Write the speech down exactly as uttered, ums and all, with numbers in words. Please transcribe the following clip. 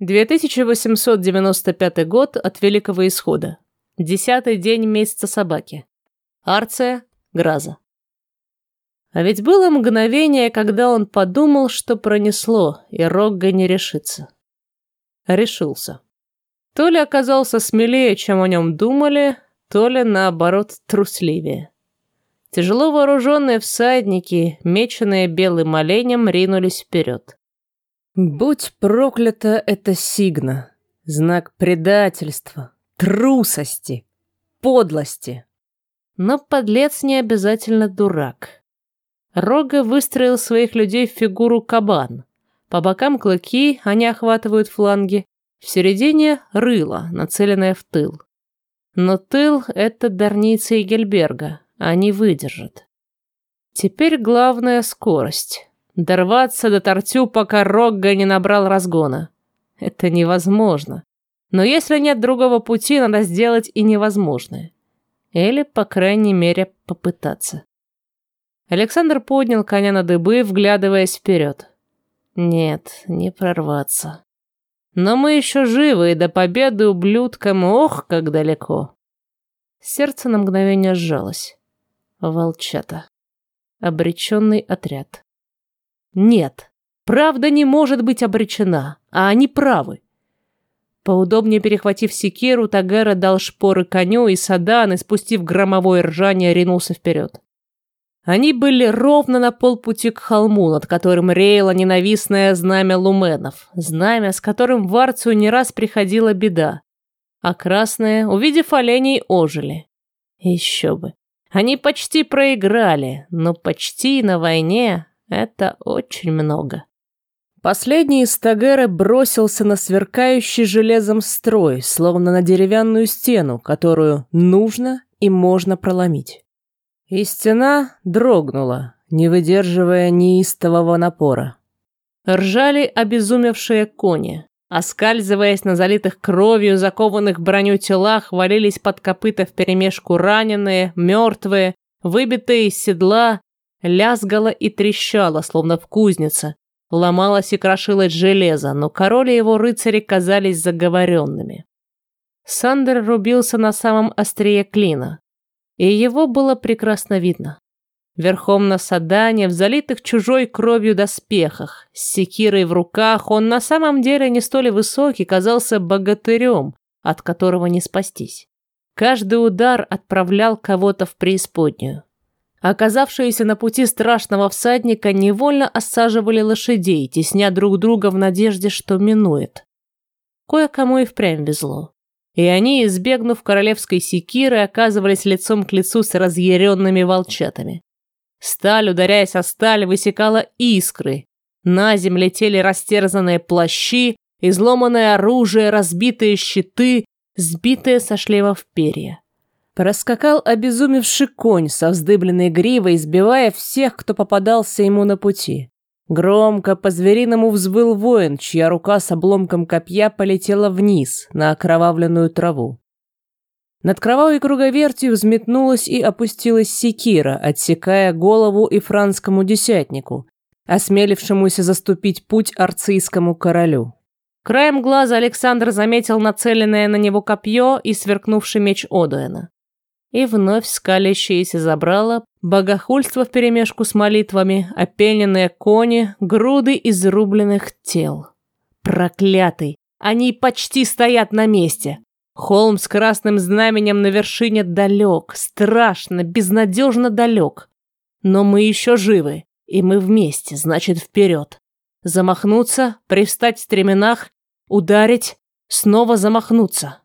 две тысячи восемьсот девяносто пятый год от Великого Исхода. Десятый день месяца собаки. Арция, Граза. А ведь было мгновение, когда он подумал, что пронесло, и Рогга не решится. Решился. То ли оказался смелее, чем о нем думали, то ли, наоборот, трусливее. Тяжело вооруженные всадники, меченые белым оленем, ринулись вперед. Будь проклята эта сигна, знак предательства, трусости, подлости. Но подлец не обязательно дурак. Рогга выстроил своих людей в фигуру кабан. По бокам клыки, они охватывают фланги, в середине рыло, нацеленное в тыл. Но тыл — это дарницы и Гельберга, они выдержат. Теперь главная скорость. Дорваться до Тартю, пока Рогга не набрал разгона. Это невозможно. Но если нет другого пути, надо сделать и невозможное. Или, по крайней мере, попытаться. Александр поднял коня на дыбы, вглядываясь вперед. Нет, не прорваться. Но мы еще живы, и до победы ублюдкам, ох, как далеко. Сердце на мгновение сжалось. Волчата. Обреченный отряд. Нет, правда не может быть обречена, а они правы. Поудобнее перехватив секиру, Тагера дал шпоры коню, и Садан, испустив громовое ржание, ринулся вперед. Они были ровно на полпути к холму, над которым реяло ненавистное знамя луменов, знамя, с которым в Арцию не раз приходила беда. А красные, увидев оленей, ожили. Еще бы. Они почти проиграли, но почти на войне — это очень много. Последний из Тагеры бросился на сверкающий железом строй, словно на деревянную стену, которую нужно и можно проломить. И стена дрогнула, не выдерживая неистового напора. Ржали обезумевшие кони. Оскальзываясь на залитых кровью, закованных в броню телах, валились под копыта вперемешку раненые, мертвые, выбитые из седла, лязгало и трещало, словно в кузнице, ломалось и крошилось железо, но король и его рыцари казались заговоренными. Сандер рубился на самом острие клина, и его было прекрасно видно. Верхом на Садане, в залитых чужой кровью доспехах, с секирой в руках, он на самом деле не столь высокий, казался богатырем, от которого не спастись. Каждый удар отправлял кого-то в преисподнюю. Оказавшиеся на пути страшного всадника невольно осаживали лошадей, тесня друг друга в надежде, что минует. Кое-кому и впрямь везло. И они, избегнув королевской секиры, оказывались лицом к лицу с разъяренными волчатами. Сталь, ударяясь о сталь, высекала искры. На землю летели растерзанные плащи, изломанное оружие, разбитые щиты, сбитые со шлемов перья. Проскакал обезумевший конь со вздыбленной гривой, сбивая всех, кто попадался ему на пути. Громко по-звериному взвыл воин, чья рука с обломком копья полетела вниз, на окровавленную траву. Над кровавой круговертью взметнулась и опустилась секира, отсекая голову ифранскому десятнику, осмелившемуся заступить путь арцийскому королю. Краем глаза Александр заметил нацеленное на него копье и сверкнувший меч Одуэна. И вновь скалящиеся забрала, богохульство вперемешку с молитвами, опененные кони, груды изрубленных тел. Проклятый! Они почти стоят на месте! Холм с красным знаменем на вершине далек, страшно, безнадежно далек. Но мы еще живы, и мы вместе, значит, вперед. Замахнуться, привстать в стременах, ударить, снова замахнуться.